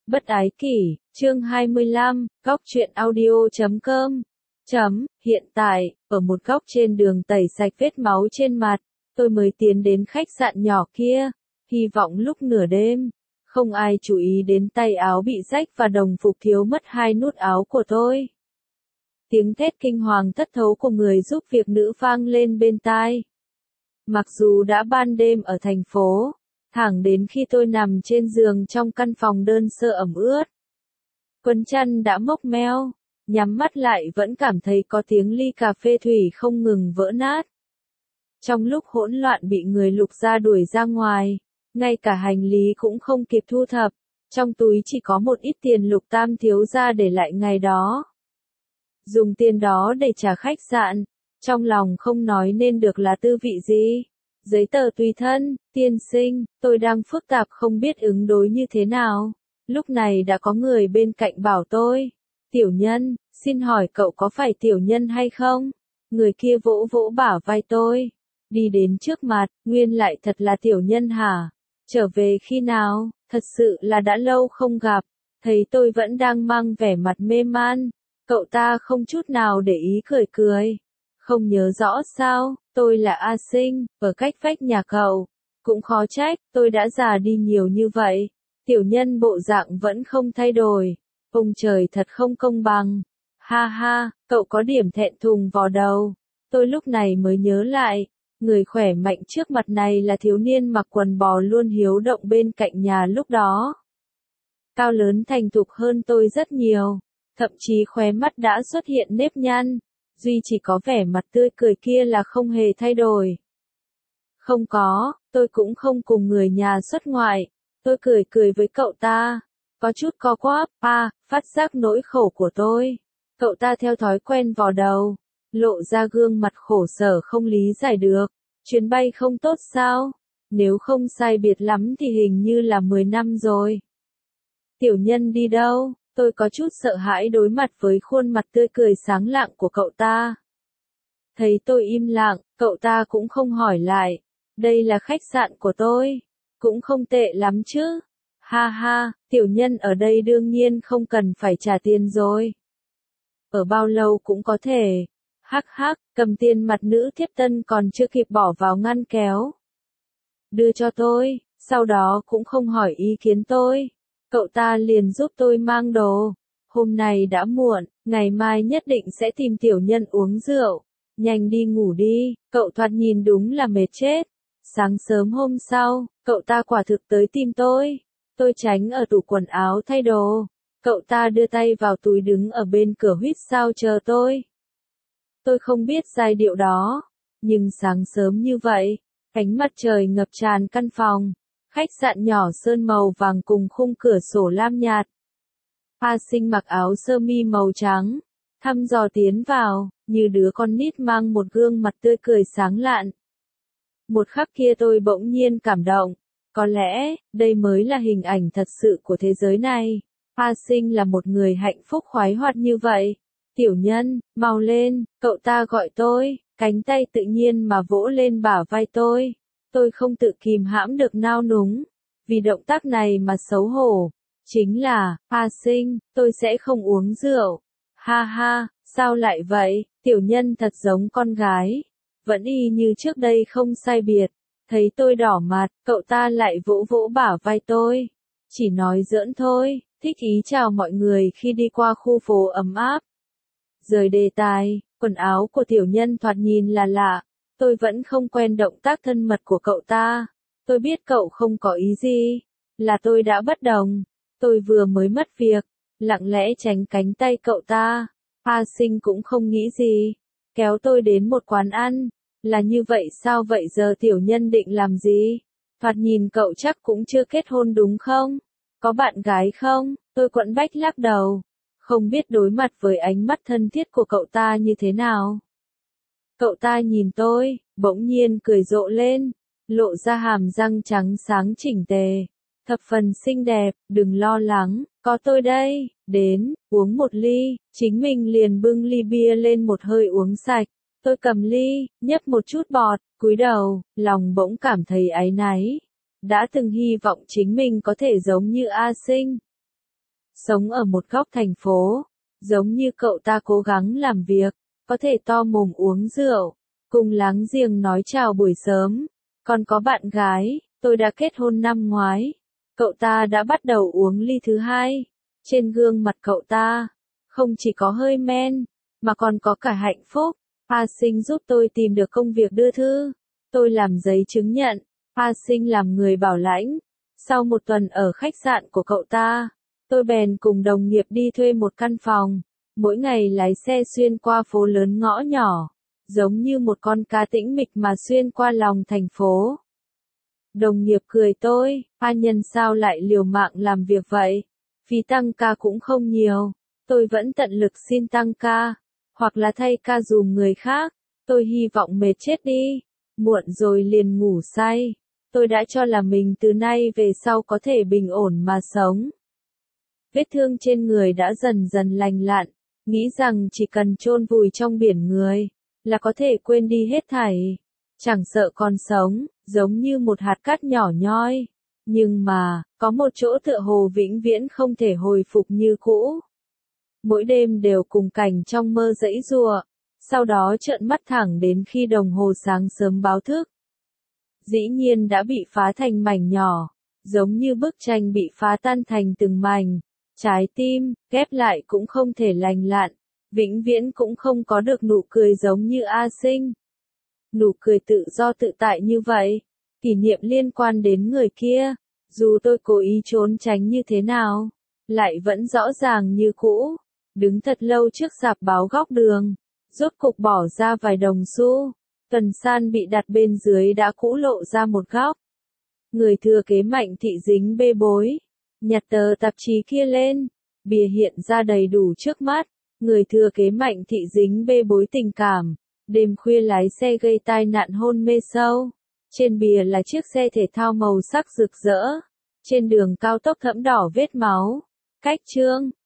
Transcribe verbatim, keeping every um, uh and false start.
Bất ái kỷ, chương hai mươi lăm, góc truyện audio chấm com. Chấm, hiện tại, ở một góc trên đường tẩy sạch vết máu trên mặt, tôi mới tiến đến khách sạn nhỏ kia, hy vọng lúc nửa đêm, không ai chú ý đến tay áo bị rách và đồng phục thiếu mất hai nút áo của tôi. Tiếng thét kinh hoàng thất thố của người giúp việc nữ vang lên bên tai. Mặc dù đã ban đêm ở thành phố, thẳng đến khi tôi nằm trên giường trong căn phòng đơn sơ ẩm ướt, quần chăn đã mốc meo, nhắm mắt lại vẫn cảm thấy có tiếng ly cà phê thủy không ngừng vỡ nát. Trong lúc hỗn loạn bị người lục ra đuổi ra ngoài, ngay cả hành lý cũng không kịp thu thập, trong túi chỉ có một ít tiền Lục Tam thiếu gia để lại ngày đó. Dùng tiền đó để trả khách sạn, trong lòng không nói nên được là tư vị gì. Giấy tờ tùy thân, tiên sinh, tôi đang phức tạp không biết ứng đối như thế nào. Lúc này đã có người bên cạnh bảo tôi, tiểu nhân, xin hỏi cậu có phải tiểu nhân hay không? Người kia vỗ vỗ bả vai tôi, đi đến trước mặt, nguyên lại thật là tiểu nhân hả? Trở về khi nào? Thật sự là đã lâu không gặp, thấy tôi vẫn đang mang vẻ mặt mê man, cậu ta không chút nào để ý cười cười. Không nhớ rõ sao, tôi là A Sinh, ở cách vách nhà cậu. Cũng khó trách, tôi đã già đi nhiều như vậy. Tiểu nhân bộ dạng vẫn không thay đổi. Ông trời thật không công bằng. Ha ha, cậu có điểm thẹn thùng vào đầu. Tôi lúc này mới nhớ lại, người khỏe mạnh trước mặt này là thiếu niên mặc quần bò luôn hiếu động bên cạnh nhà lúc đó. Cao lớn thành thục hơn tôi rất nhiều, thậm chí khóe mắt đã xuất hiện nếp nhăn. Duy chỉ có vẻ mặt tươi cười kia là không hề thay đổi. Không có, tôi cũng không cùng người nhà xuất ngoại. Tôi cười cười với cậu ta. Có chút co quắp, à, phát giác nỗi khổ của tôi. Cậu ta theo thói quen vò đầu, lộ ra gương mặt khổ sở không lý giải được. Chuyến bay không tốt sao? Nếu không sai biệt lắm thì hình như là mười năm rồi. Tiểu nhân đi đâu? Tôi có chút sợ hãi đối mặt với khuôn mặt tươi cười sáng lạng của cậu ta. Thấy tôi im lặng, cậu ta cũng không hỏi lại. Đây là khách sạn của tôi. Cũng không tệ lắm chứ. Ha ha, tiểu nhân ở đây đương nhiên không cần phải trả tiền rồi. Ở bao lâu cũng có thể. Hắc hắc, cầm tiền mặt nữ thiếp tân còn chưa kịp bỏ vào ngăn kéo. Đưa cho tôi, sau đó cũng không hỏi ý kiến tôi. Cậu ta liền giúp tôi mang đồ. Hôm nay đã muộn, ngày mai nhất định sẽ tìm tiểu nhân uống rượu. Nhanh đi ngủ đi, cậu thoạt nhìn đúng là mệt chết. Sáng sớm hôm sau, cậu ta quả thực tới tìm tôi. Tôi tránh ở tủ quần áo thay đồ. Cậu ta đưa tay vào túi đứng ở bên cửa huýt sáo chờ tôi. Tôi không biết giai điệu đó, nhưng sáng sớm như vậy, ánh mặt trời ngập tràn căn phòng. Khách sạn nhỏ sơn màu vàng cùng khung cửa sổ lam nhạt. A Sinh mặc áo sơ mi màu trắng, thăm dò tiến vào, như đứa con nít mang một gương mặt tươi cười sáng lạn. Một khắc kia tôi bỗng nhiên cảm động, có lẽ, đây mới là hình ảnh thật sự của thế giới này. A Sinh là một người hạnh phúc khoái hoạt như vậy. Tiểu nhân, mau lên, cậu ta gọi tôi, cánh tay tự nhiên mà vỗ lên bả vai tôi. Tôi không tự kìm hãm được nao núng, vì động tác này mà xấu hổ. Chính là, A Sinh, tôi sẽ không uống rượu. Ha ha, sao lại vậy, tiểu nhân thật giống con gái. Vẫn y như trước đây không sai biệt. Thấy tôi đỏ mặt, cậu ta lại vỗ vỗ bả vai tôi. Chỉ nói giỡn thôi, thích ý chào mọi người khi đi qua khu phố ấm áp. Rời đề tài, quần áo của tiểu nhân thoạt nhìn là lạ. Tôi vẫn không quen động tác thân mật của cậu ta. Tôi biết cậu không có ý gì. Là tôi đã bất đồng. Tôi vừa mới mất việc. Lặng lẽ tránh cánh tay cậu ta. A Sinh cũng không nghĩ gì. Kéo tôi đến một quán ăn. Là như vậy sao vậy giờ tiểu nhân định làm gì? Thoạt nhìn cậu chắc cũng chưa kết hôn đúng không? Có bạn gái không? Tôi quẫn bách lắc đầu. Không biết đối mặt với ánh mắt thân thiết của cậu ta như thế nào. Cậu ta nhìn tôi, bỗng nhiên cười rộ lên, lộ ra hàm răng trắng sáng chỉnh tề, thập phần xinh đẹp, đừng lo lắng, có tôi đây, đến, uống một ly, chính mình liền bưng ly bia lên một hơi uống sạch. Tôi cầm ly, nhấp một chút bọt, cúi đầu, lòng bỗng cảm thấy áy náy. Đã từng hy vọng chính mình có thể giống như A Sinh. sống ở một góc thành phố, giống như cậu ta cố gắng làm việc, có thể to mồm uống rượu, cùng láng giềng nói chào buổi sớm, còn có bạn gái, tôi đã kết hôn năm ngoái, cậu ta đã bắt đầu uống ly thứ hai, trên gương mặt cậu ta, không chỉ có hơi men, mà còn có cả hạnh phúc. A Sinh giúp tôi tìm được công việc đưa thư, tôi làm giấy chứng nhận, A Sinh làm người bảo lãnh. Sau một tuần ở khách sạn của cậu ta, tôi bèn cùng đồng nghiệp đi thuê một căn phòng, mỗi ngày lái xe xuyên qua phố lớn ngõ nhỏ, giống như một con cá tĩnh mịch mà xuyên qua lòng thành phố. Đồng nghiệp cười tôi, A Nhân sao lại liều mạng làm việc vậy? Phí tăng ca cũng không nhiều, tôi vẫn tận lực xin tăng ca, hoặc là thay ca dùm người khác, tôi hy vọng mệt chết đi, muộn rồi liền ngủ say. Tôi đã cho là mình từ nay về sau có thể bình ổn mà sống. Vết thương trên người đã dần dần lành lặn, nghĩ rằng chỉ cần chôn vùi trong biển người, là có thể quên đi hết thảy. Chẳng sợ còn sống, giống như một hạt cát nhỏ nhoi. Nhưng mà, có một chỗ tựa hồ vĩnh viễn không thể hồi phục như cũ. Mỗi đêm đều cùng cảnh trong mơ giãy giụa, sau đó trợn mắt thẳng đến khi đồng hồ sáng sớm báo thức. Dĩ nhiên đã bị phá thành mảnh nhỏ, giống như bức tranh bị phá tan thành từng mảnh. Trái tim, ghép lại cũng không thể lành lặn, vĩnh viễn cũng không có được nụ cười giống như A Sinh. Nụ cười tự do tự tại như vậy, kỷ niệm liên quan đến người kia, dù tôi cố ý trốn tránh như thế nào, lại vẫn rõ ràng như cũ. Đứng thật lâu trước rạp báo góc đường, rốt cục bỏ ra vài đồng xu, tuần san bị đặt bên dưới đã cũ lộ ra một góc. Người thừa kế Mạnh Thị dính bê bối, nhặt tờ tạp chí kia lên, bìa hiện ra đầy đủ trước mắt. Người thừa kế Mạnh Thị dính bê bối tình cảm, đêm khuya lái xe gây tai nạn hôn mê sâu. Trên bìa là chiếc xe thể thao màu sắc rực rỡ, trên đường cao tốc thẫm đỏ vết máu. Cách chương